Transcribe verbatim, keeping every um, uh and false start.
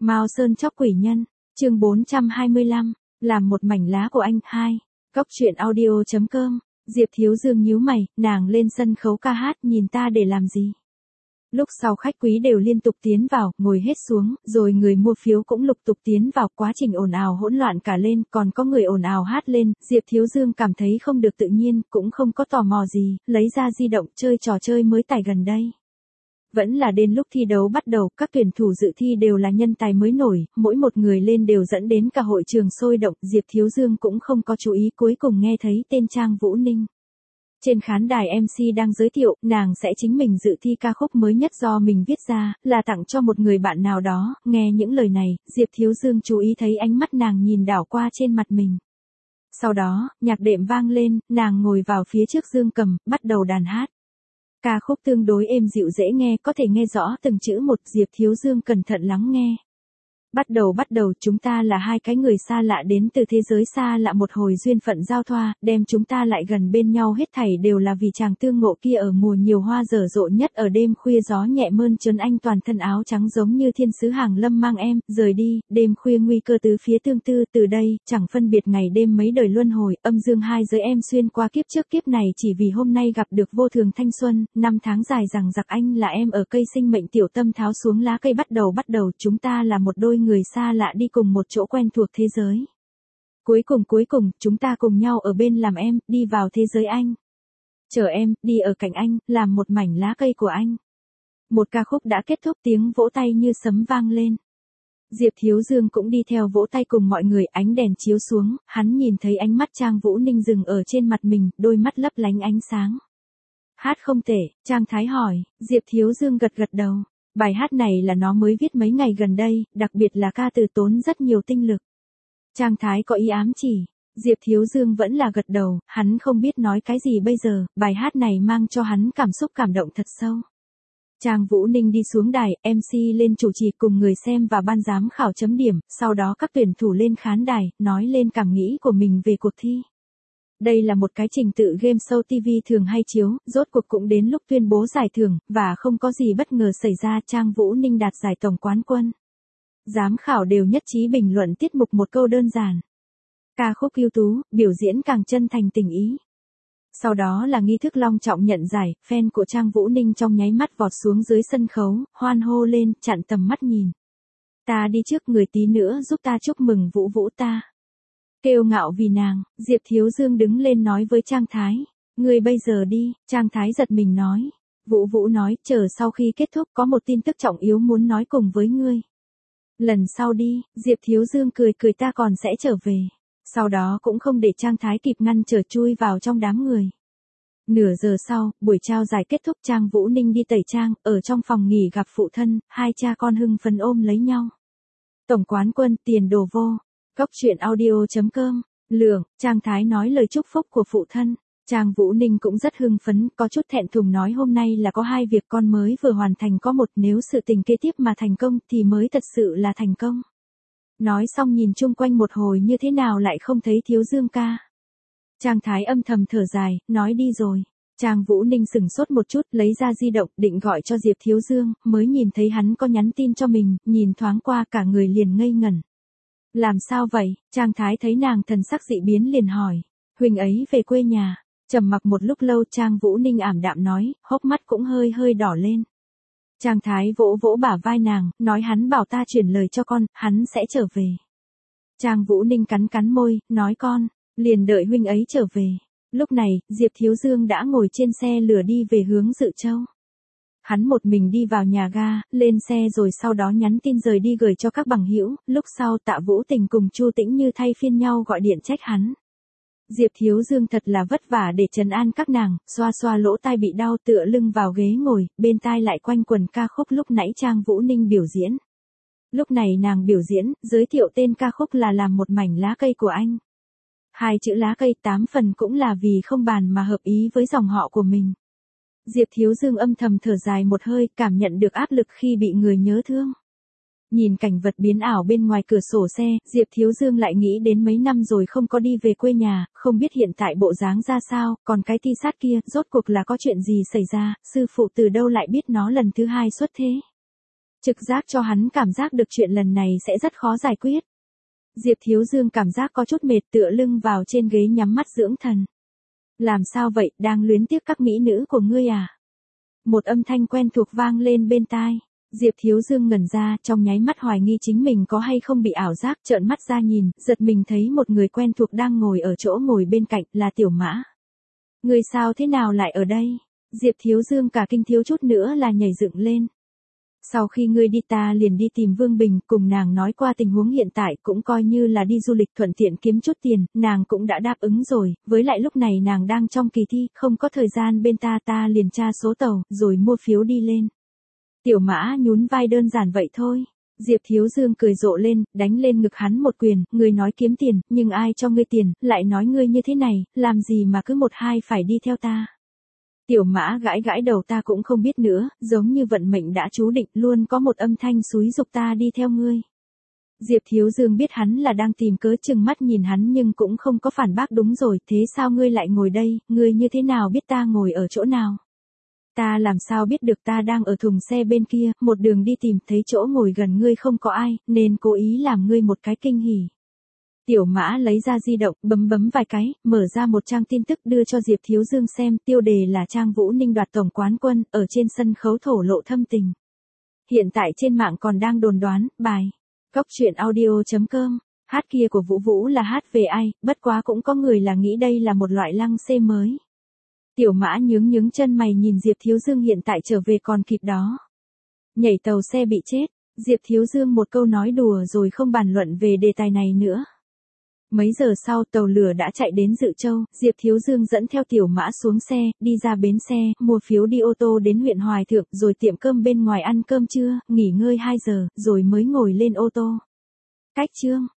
Mao Sơn chóc quỷ nhân, chương bốn trăm hai mươi lăm, làm một mảnh lá của anh, hai. Cốc truyện audio chấm com, Diệp Thiếu Dương nhíu mày, nàng lên sân khấu ca hát nhìn ta để làm gì? Lúc sau khách quý đều liên tục tiến vào, ngồi hết xuống, rồi người mua phiếu cũng lục tục tiến vào, quá trình ồn ào hỗn loạn cả lên, còn có người ồn ào hát lên, Diệp Thiếu Dương cảm thấy không được tự nhiên, cũng không có tò mò gì, lấy ra di động chơi trò chơi mới tải gần đây. Vẫn là đến lúc thi đấu bắt đầu, các tuyển thủ dự thi đều là nhân tài mới nổi, mỗi một người lên đều dẫn đến cả hội trường sôi động, Diệp Thiếu Dương cũng không có chú ý, cuối cùng nghe thấy tên Trang Vũ Ninh. Trên khán đài em xê đang giới thiệu, nàng sẽ chính mình dự thi ca khúc mới nhất do mình viết ra, là tặng cho một người bạn nào đó, nghe những lời này, Diệp Thiếu Dương chú ý thấy ánh mắt nàng nhìn đảo qua trên mặt mình. Sau đó, nhạc đệm vang lên, nàng ngồi vào phía trước dương cầm, bắt đầu đàn hát. Ca khúc tương đối êm dịu dễ nghe, có thể nghe rõ từng chữ một, Diệp Thiếu Dương cẩn thận lắng nghe. Bắt đầu bắt đầu, chúng ta là hai cái người xa lạ đến từ thế giới xa lạ, một hồi duyên phận giao thoa, đem chúng ta lại gần bên nhau, hết thảy đều là vì chàng tương ngộ kia ở mùa nhiều hoa dở rộ nhất, ở đêm khuya gió nhẹ mơn trớn, anh toàn thân áo trắng giống như thiên sứ hàng lâm mang em, rời đi, đêm khuya nguy cơ tứ phía tương tư, từ đây, chẳng phân biệt ngày đêm mấy đời luân hồi, âm dương hai giới em xuyên qua kiếp trước kiếp này chỉ vì hôm nay gặp được vô thường thanh xuân, năm tháng dài rằng giặc, anh là em ở cây sinh mệnh, tiểu tâm tháo xuống lá cây, bắt đầu bắt đầu, chúng ta là một đôi người xa lạ đi cùng một chỗ quen thuộc thế giới. Cuối cùng cuối cùng, chúng ta cùng nhau ở bên làm em, đi vào thế giới anh. Chờ em, đi ở cạnh anh, làm một mảnh lá cây của anh. Một ca khúc đã kết thúc, tiếng vỗ tay như sấm vang lên. Diệp Thiếu Dương cũng đi theo vỗ tay cùng mọi người, ánh đèn chiếu xuống, hắn nhìn thấy ánh mắt Trang Vũ Ninh dừng ở trên mặt mình, đôi mắt lấp lánh ánh sáng. Hát không tệ, Trang Thái hỏi, Diệp Thiếu Dương gật gật đầu. Bài hát này là nó mới viết mấy ngày gần đây, đặc biệt là ca từ tốn rất nhiều tinh lực. Trang Thái có ý ám chỉ, Diệp Thiếu Dương vẫn là gật đầu, hắn không biết nói cái gì bây giờ, bài hát này mang cho hắn cảm xúc cảm động thật sâu. Trang Vũ Ninh đi xuống đài, em xê lên chủ trì cùng người xem và ban giám khảo chấm điểm, sau đó các tuyển thủ lên khán đài, nói lên cảm nghĩ của mình về cuộc thi. Đây là một cái trình tự game show ti vi thường hay chiếu, rốt cuộc cũng đến lúc tuyên bố giải thưởng, và không có gì bất ngờ xảy ra, Trang Vũ Ninh đạt giải tổng quán quân. Giám khảo đều nhất trí bình luận tiết mục một câu đơn giản. Ca khúc ưu tú, biểu diễn càng chân thành tình ý. Sau đó là nghi thức long trọng nhận giải, fan của Trang Vũ Ninh trong nháy mắt vọt xuống dưới sân khấu, hoan hô lên, chặn tầm mắt nhìn. Ta đi trước, người tí nữa giúp ta chúc mừng Vũ Vũ ta. Kêu ngạo vì nàng, Diệp Thiếu Dương đứng lên nói với Trang Thái, ngươi bây giờ đi, Trang Thái giật mình nói. Vũ Vũ nói, chờ sau khi kết thúc có một tin tức trọng yếu muốn nói cùng với ngươi. Lần sau đi, Diệp Thiếu Dương cười cười, ta còn sẽ trở về. Sau đó cũng không để Trang Thái kịp ngăn trở, chui vào trong đám người. Nửa giờ sau, buổi trao giải kết thúc, Trang Vũ Ninh đi tẩy trang, ở trong phòng nghỉ gặp phụ thân, hai cha con hưng phấn ôm lấy nhau. Tổng quán quân, tiền đồ vô. Cốc truyện audio chấm com, Lượng, Trang Thái nói lời chúc phúc của phụ thân. Trang Vũ Ninh cũng rất hưng phấn, có chút thẹn thùng nói hôm nay là có hai việc con mới vừa hoàn thành, có một nếu sự tình kế tiếp mà thành công thì mới thật sự là thành công. Nói xong nhìn chung quanh một hồi như thế nào lại không thấy Thiếu Dương ca. Trang Thái âm thầm thở dài, nói đi rồi. Trang Vũ Ninh sửng sốt một chút, lấy ra di động, định gọi cho Diệp Thiếu Dương, mới nhìn thấy hắn có nhắn tin cho mình, nhìn thoáng qua cả người liền ngây ngẩn. Làm sao vậy? Trang Thái thấy nàng thần sắc dị biến liền hỏi. Huỳnh ấy về quê nhà. Trầm mặc một lúc lâu, Trang Vũ Ninh ảm đạm nói, hốc mắt cũng hơi hơi đỏ lên. Trang Thái vỗ vỗ bả vai nàng, nói hắn bảo ta chuyển lời cho con, hắn sẽ trở về. Trang Vũ Ninh cắn cắn môi, nói con, liền đợi huynh ấy trở về. Lúc này, Diệp Thiếu Dương đã ngồi trên xe lửa đi về hướng Dự Châu. Hắn một mình đi vào nhà ga, lên xe rồi sau đó nhắn tin rời đi gửi cho các bằng hữu, lúc sau Tạ Vũ Tình cùng Chu Tĩnh Như thay phiên nhau gọi điện trách hắn. Diệp Thiếu Dương thật là vất vả để trấn an các nàng, xoa xoa lỗ tai bị đau, tựa lưng vào ghế ngồi, bên tai lại quanh quần ca khúc lúc nãy Trang Vũ Ninh biểu diễn. Lúc này nàng biểu diễn, giới thiệu tên ca khúc là làm một mảnh lá cây của anh. Hai chữ lá cây tám phần cũng là vì không bàn mà hợp ý với dòng họ của mình. Diệp Thiếu Dương âm thầm thở dài một hơi, cảm nhận được áp lực khi bị người nhớ thương. Nhìn cảnh vật biến ảo bên ngoài cửa sổ xe, Diệp Thiếu Dương lại nghĩ đến mấy năm rồi không có đi về quê nhà, không biết hiện tại bộ dáng ra sao, còn cái ti sát kia, rốt cuộc là có chuyện gì xảy ra, sư phụ từ đâu lại biết nó lần thứ hai xuất thế. Trực giác cho hắn cảm giác được chuyện lần này sẽ rất khó giải quyết. Diệp Thiếu Dương cảm giác có chút mệt, tựa lưng vào trên ghế nhắm mắt dưỡng thần. Làm sao vậy, đang luyến tiếc các mỹ nữ của ngươi à? Một âm thanh quen thuộc vang lên bên tai. Diệp Thiếu Dương ngẩn ra, trong nháy mắt hoài nghi chính mình có hay không bị ảo giác, trợn mắt ra nhìn, giật mình thấy một người quen thuộc đang ngồi ở chỗ ngồi bên cạnh, là Tiểu Mã. Ngươi sao thế nào lại ở đây? Diệp Thiếu Dương cả kinh thiếu chút nữa là nhảy dựng lên. Sau khi ngươi đi ta liền đi tìm Vương Bình, cùng nàng nói qua tình huống hiện tại, cũng coi như là đi du lịch thuận tiện kiếm chút tiền, nàng cũng đã đáp ứng rồi, với lại lúc này nàng đang trong kỳ thi, không có thời gian bên ta, ta liền tra số tàu, rồi mua phiếu đi lên. Tiểu Mã nhún vai, đơn giản vậy thôi. Diệp Thiếu Dương cười rộ lên, đánh lên ngực hắn một quyền, ngươi nói kiếm tiền, nhưng ai cho ngươi tiền, lại nói ngươi như thế này, làm gì mà cứ một hai phải đi theo ta. Tiểu Mã gãi gãi đầu, ta cũng không biết nữa, giống như vận mệnh đã chú định, luôn có một âm thanh xúi dục ta đi theo ngươi. Diệp Thiếu Dương biết hắn là đang tìm cớ, chừng mắt nhìn hắn nhưng cũng không có phản bác. Đúng rồi, thế sao ngươi lại ngồi đây, ngươi như thế nào biết ta ngồi ở chỗ nào? Ta làm sao biết được, ta đang ở thùng xe bên kia, một đường đi tìm thấy chỗ ngồi gần ngươi không có ai, nên cố ý làm ngươi một cái kinh hỉ. Tiểu Mã lấy ra di động, bấm bấm vài cái, mở ra một trang tin tức đưa cho Diệp Thiếu Dương xem, tiêu đề là Trang Vũ Ninh đoạt tổng quán quân, ở trên sân khấu thổ lộ thâm tình. Hiện tại trên mạng còn đang đồn đoán, bài, cóc truyện audio chấm com, hát kia của Vũ Vũ là hát về ai, bất quá cũng có người là nghĩ đây là một loại lăng xê mới. Tiểu Mã nhướng nhướng chân mày nhìn Diệp Thiếu Dương hiện tại trở về còn kịp đó. Nhảy tàu xe bị chết, Diệp Thiếu Dương một câu nói đùa rồi không bàn luận về đề tài này nữa. Mấy giờ sau tàu lửa đã chạy đến Dự Châu, Diệp Thiếu Dương dẫn theo Tiểu Mã xuống xe, đi ra bến xe, mua phiếu đi ô tô đến huyện Hoài Thượng, rồi tiệm cơm bên ngoài ăn cơm trưa, nghỉ ngơi hai giờ, rồi mới ngồi lên ô tô. Cách chương